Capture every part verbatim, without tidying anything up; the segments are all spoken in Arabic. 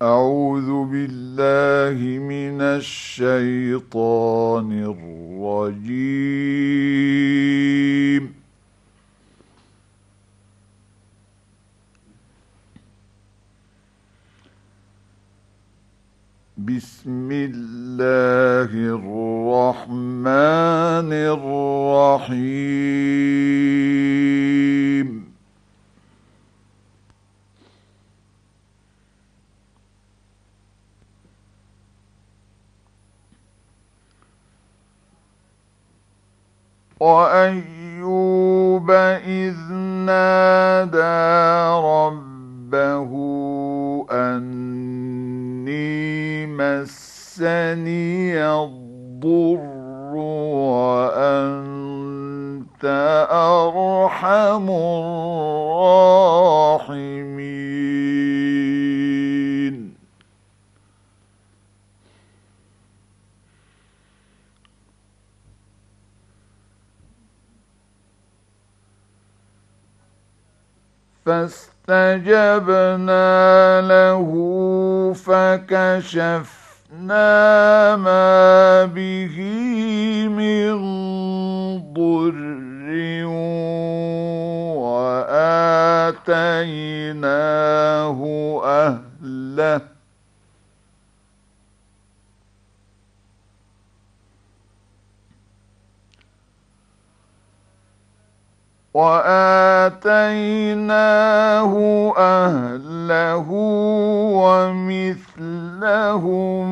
أعوذ بالله من الشيطان الرجيم. بسم الله الرحمن الرحيم. وأيوب إذ نادى ربه أني مسني الضر وأنت أرحم الراحمين. فاستجبنا له فكشفنا ما به من ضر وآتيناه أهله وآتيناه أهله ومثلهم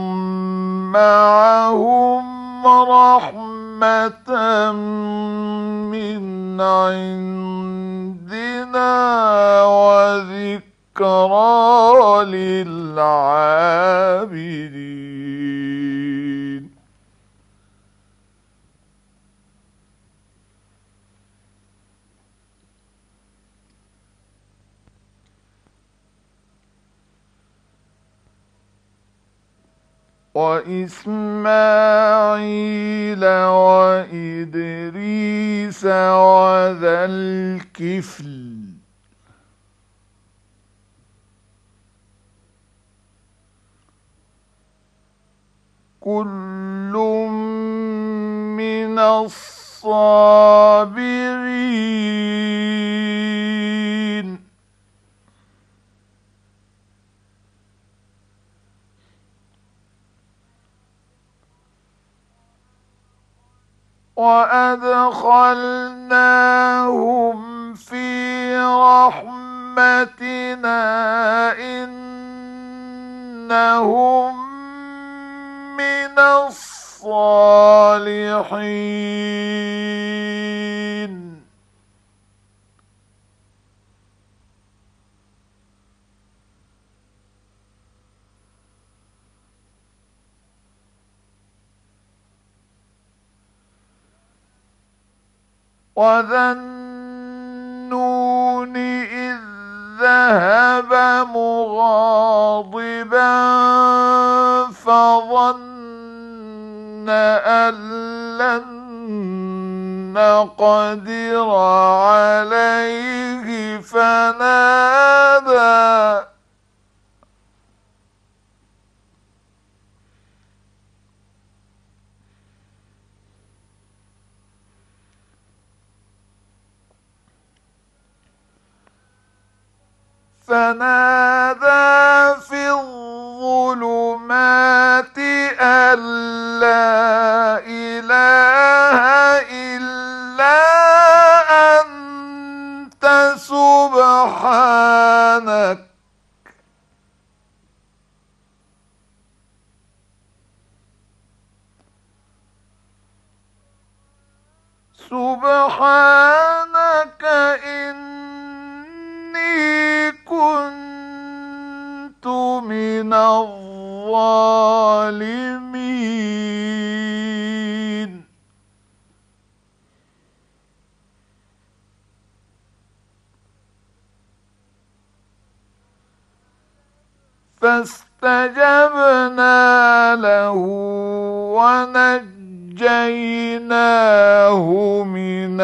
معهم رحمة من عندنا وذكرى للعابدين. وإسماعيل وإدريس وذا الكفل كل من الصابرين. وأدخلناهم في رحمتنا إنهم من الصالحين. وذا النون إذ ذهب مغاضبا فظن أن لن نقدر عليه فنادى فنادى في الظلمات أن لا إله إلا أنت سبحانك سبحانك إني كنت من الظالمين. فاستجبنا له ونجيناه من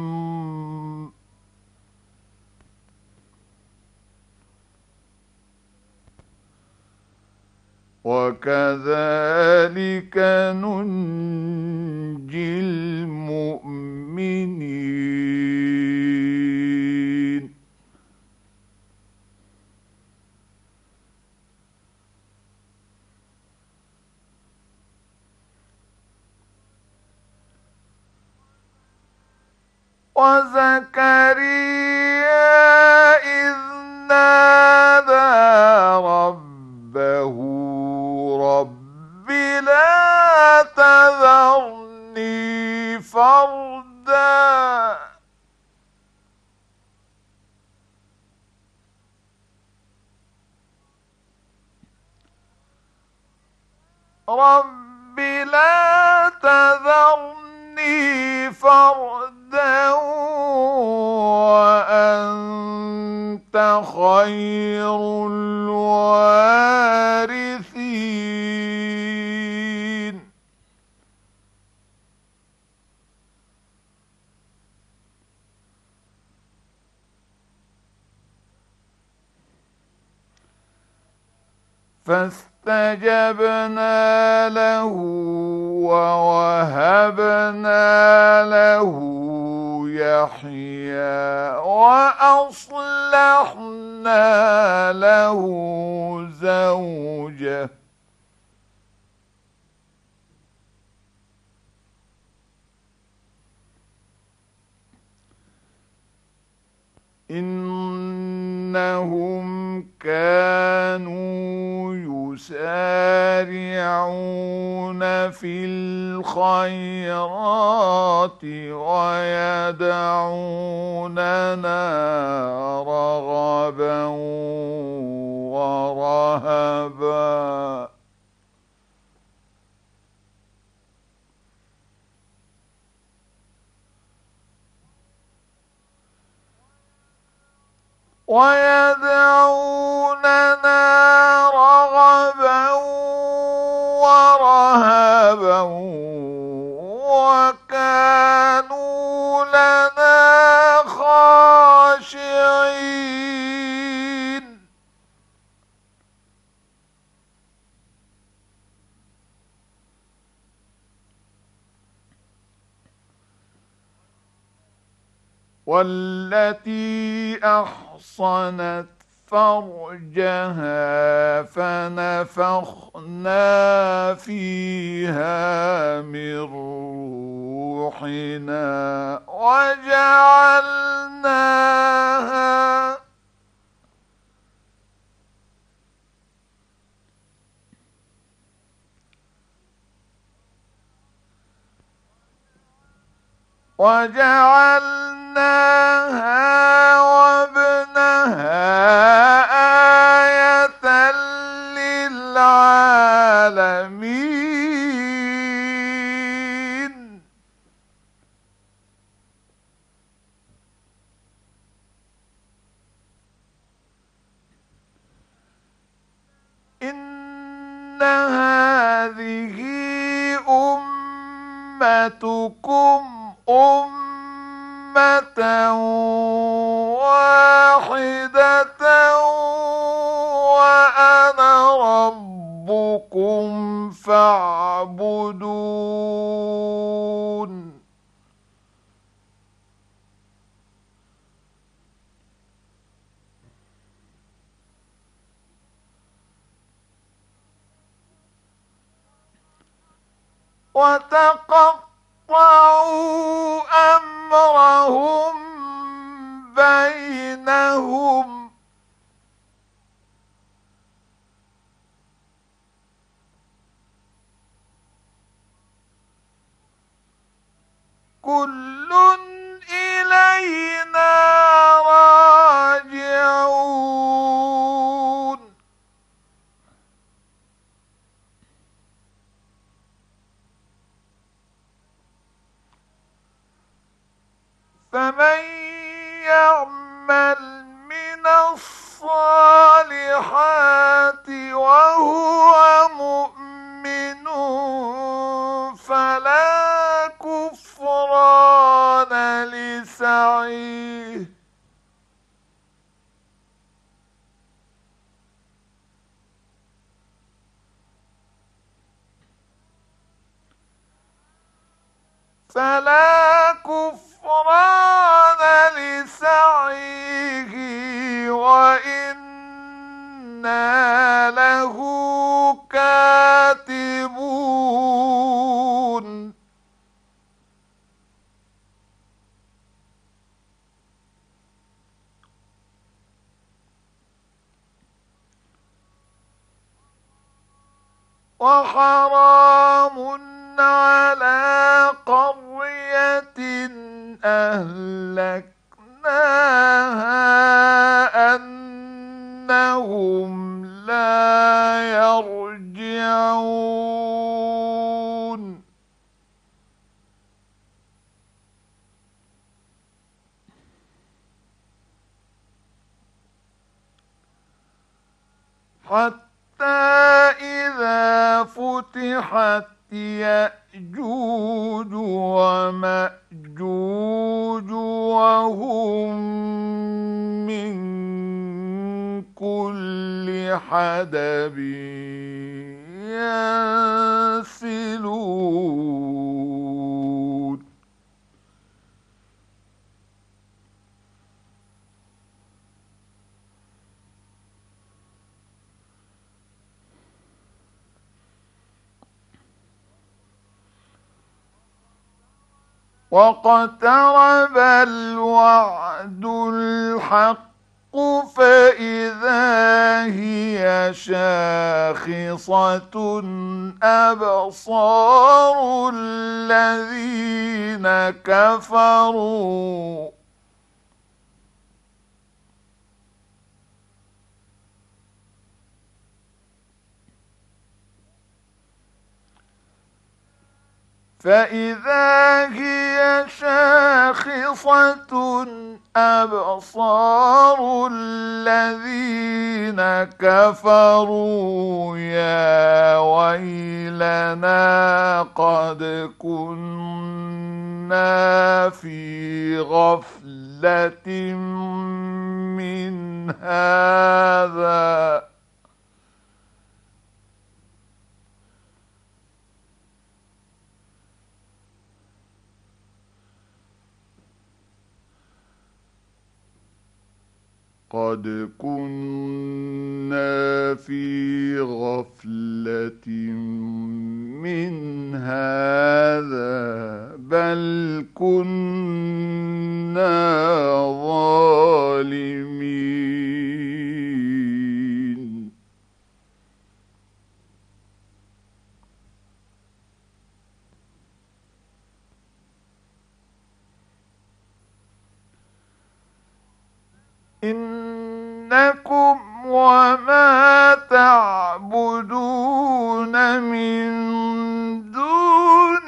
الغم وكذلك ننجي المؤمنين. وزكريا إذ نادى ربه رب لا تذرني فردا رب لا تذرني فردا وأنت خير الوارثين. فاستجبنا له ووهبنا له يحيى وأصلحنا له زوجه إنهم كانوا يسارعون في الخيرات ويدعوننا رغبا ورهبا ويدعوننا رغبا ورهبا وكانوا لنا خاشعين. والتي أحصنت فرجها فنفخنا فيها من روحنا وجعلناها وجعلناها وابنها آية للعالمين. إن هذه أمتكم أمة واحدة وأنا ربكم فاعبدون. وتقطعوا أمرهم بينهم كل إلينا راجعون. فمن يعمل من الصالحات وهو مؤمن فلا كفران لسعيه فلا كفران لسعيه وإنا له كاتبون وحرام على قرية أهلكناها أنهم لا يرجعون حتى إذا فتحت يأجوج ومأجوج وهم من كل حدب ينسلون واقترب الوعد الحق فإذا هي شاخصة أبصار الذين كفروا فإذا هي شاخصة أبصار الذين كفروا يا ويلنا قد كنا في غفلة من هذا قد كنا في غفلة من هذا بل كنا ظالمين إنكم وما تعبدون من دون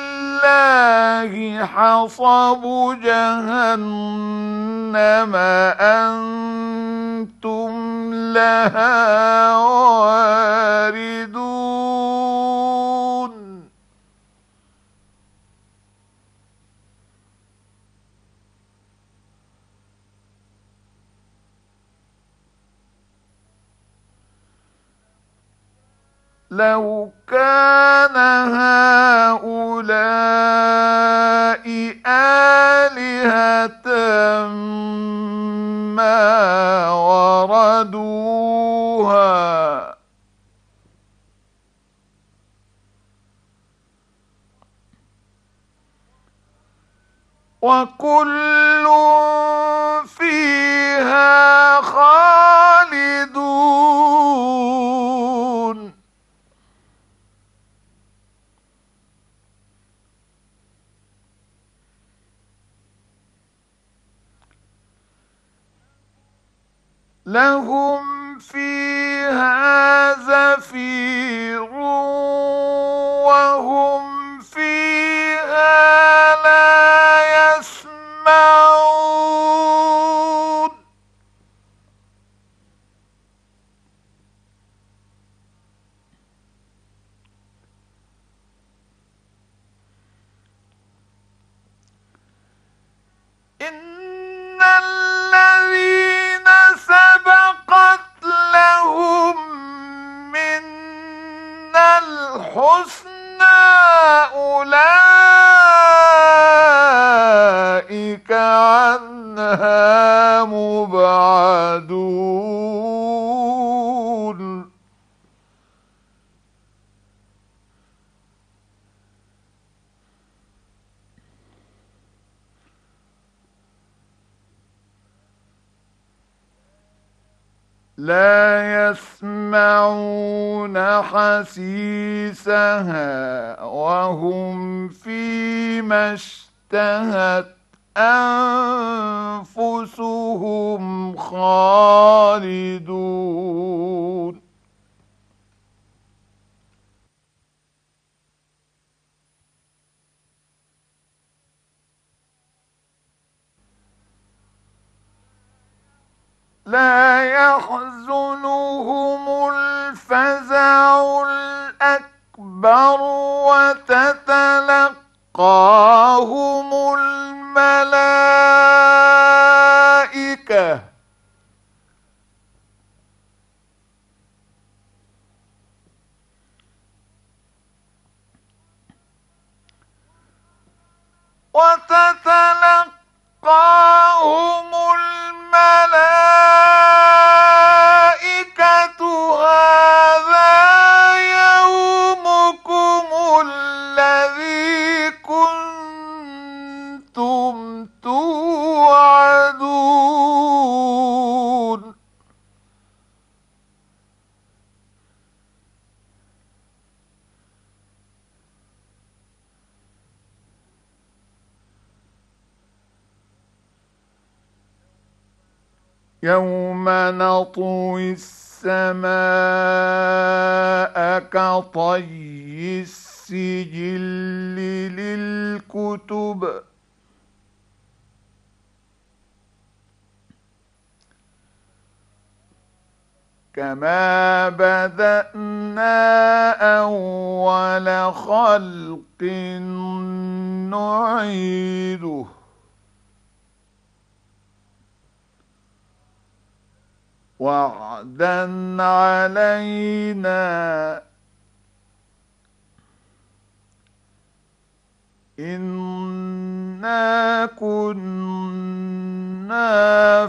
الله حصب جهنم أنتم لها واردون لو كان هؤلاء آلهة ما وردوها وكل فيها خالدون لهم فيها زفير وهم فيها لا يسمعون إن الذين سبقت لهم منا الحسنى أولئك لا يسمعون حسيسها وهم فيما اشتهت أنفسهم خالدون لا يحزنهم الفزع الأكبر وتتلقاهم الملائكة وتتلقاهم الملائكة هذا يومكم الذي كنتم توعدون يوم نطوي السماء كطي السجل للكتب كما بدأنا أول خلق نعيده وعدا علينا إنا كنا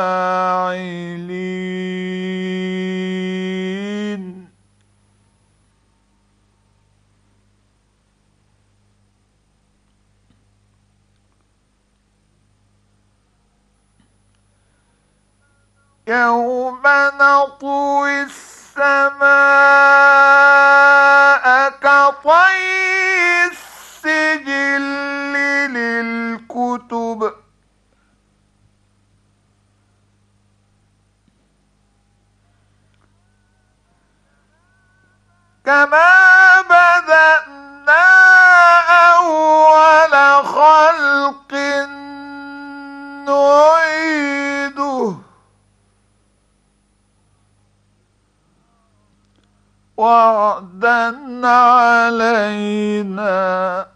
فاعلين يوم نطوي السماء كطي السجل للكتب كما بدأنا أول خلق نعيده وعدا علينا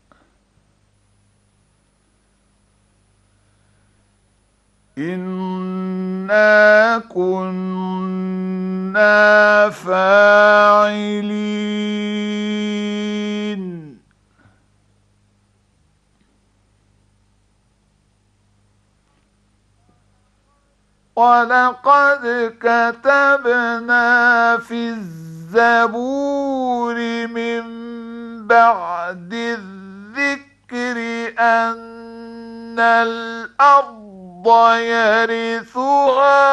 إنا كنا فاعلين ولقد كتبنا في الزبور من بعد الذكر أن الأرض يرثها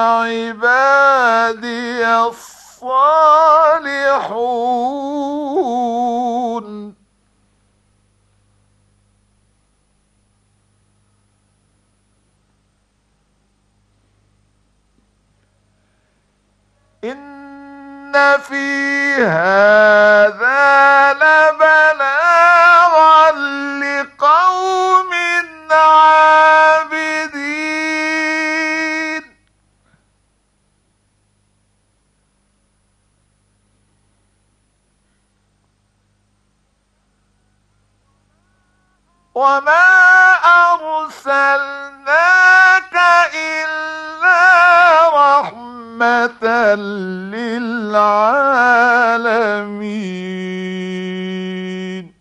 عبادي الصالحون إن في هذا لبلاغا لقوم عابدين وما أرسلناك إلا رحمة للعالمين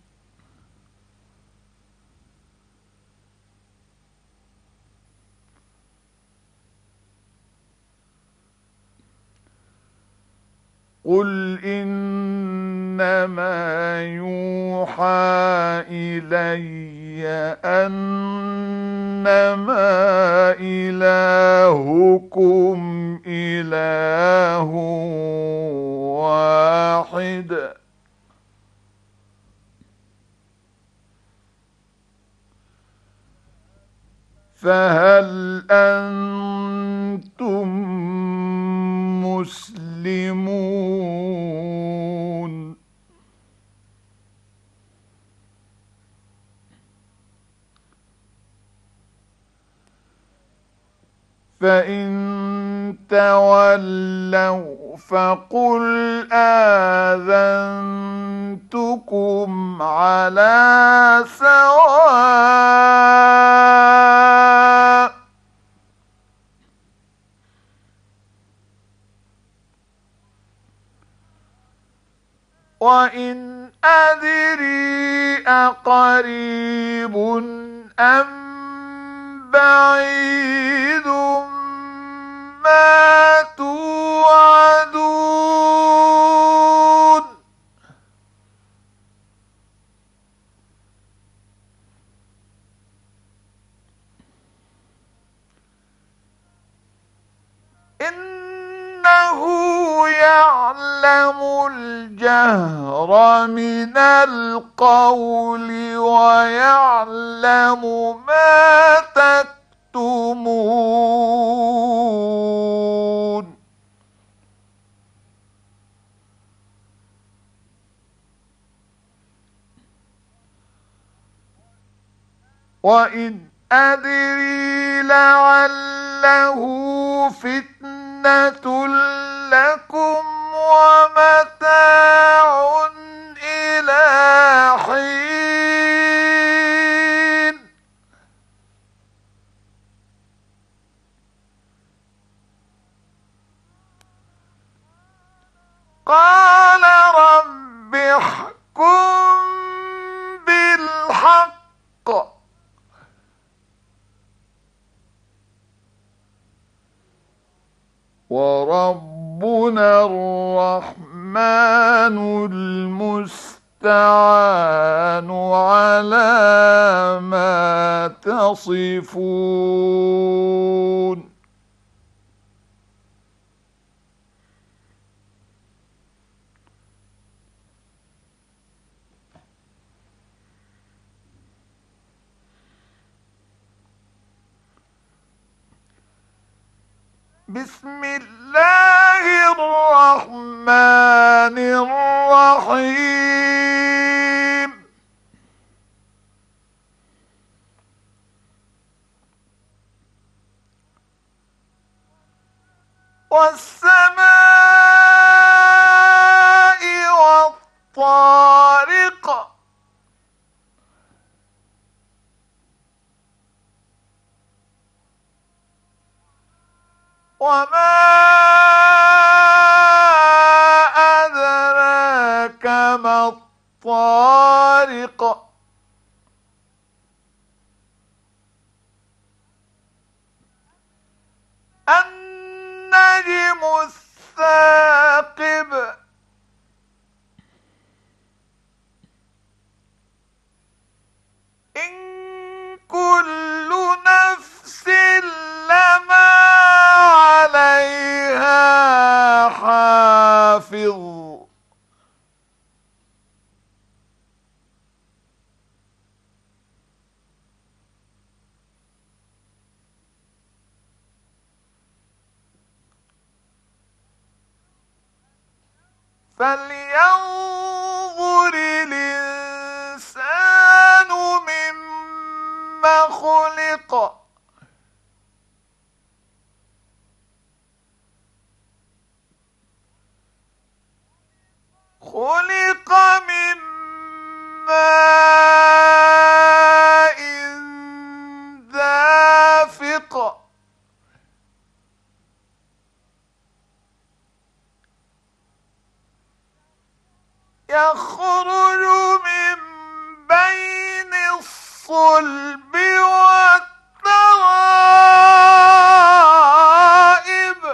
قل إنما يوحى إلي أن إنما إلهكم إله واحد فهل أنتم مسلمون؟ فإن تولوا فقل آذنتكم على سواء وإن أدري أقريب أم بعيد ما توعدون إنه يعلم الجهر من القول ويعلم ما تكتمون وإن أدري لعله فتنة لكم ومتاع إلى حين قال رب احكم بالحق وربنا الرحمن المستعان على ما تصفون بسم الله الرحمن الرحيم والسماء والطارق وما أدراك ما الطارق النجم الثاقب إن كل نفس لما عليها حافظ فلينظر الإنسان مما خلق خلق من ماء دافق يخرج من بين الصلب والترائب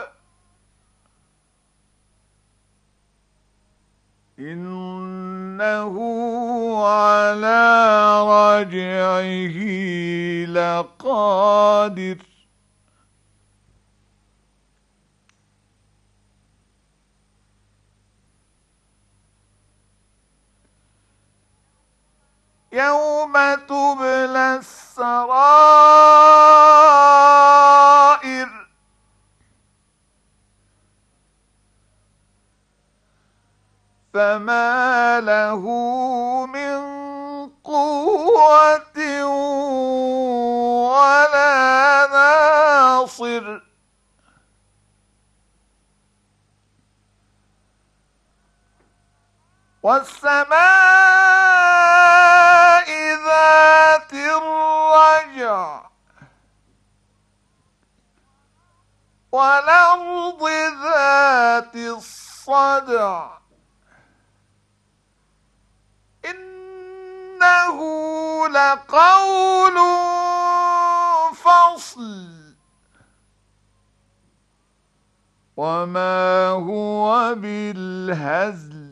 إنه على رجعه لقادر يوم تبلى السرائر فما له من قوة ولا ناصر والسماء ذات الرجع والأرض ذات الصدع إنه لقول فصل وما هو بالهزل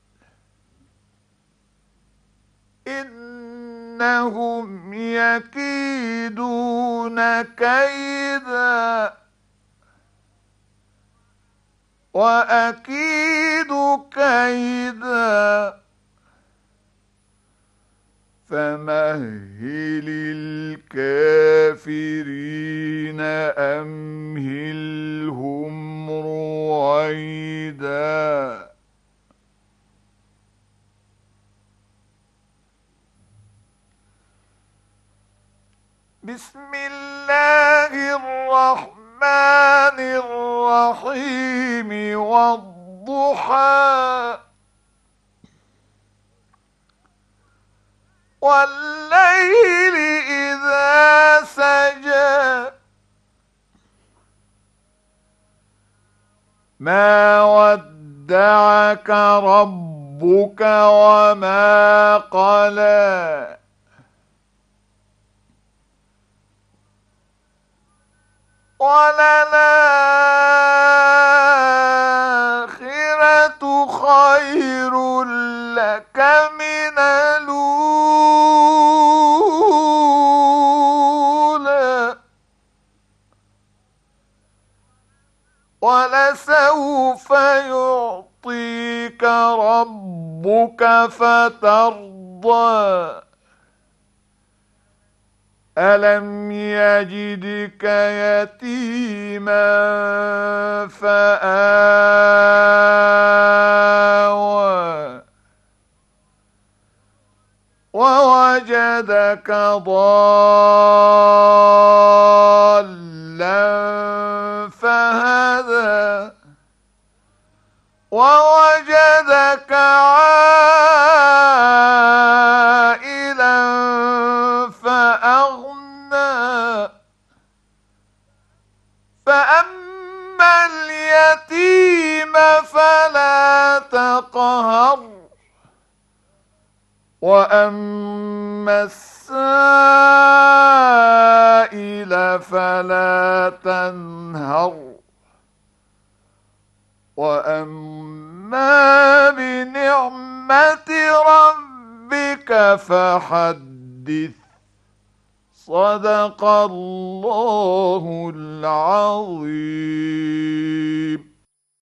إنهم يكيدون كيدا وأكيد كيدا فمهل الكافرين أمهلهم رويدا بسم الله الرحمن الرحيم والضحى والليل إذا سجى ما ودعك ربك وما قلى وللآخرة خير لك من الأولى ولسوف يعطيك ربك فترضى ألم يجدك يتيما فآوى ووجدك ضالا فهدى ووجدك عائلا فأغنى فأما اليتيم فلا تقهر وأما السائل فلا تنهر وأما بنعمة ربك فحدث صدق الله العظيم.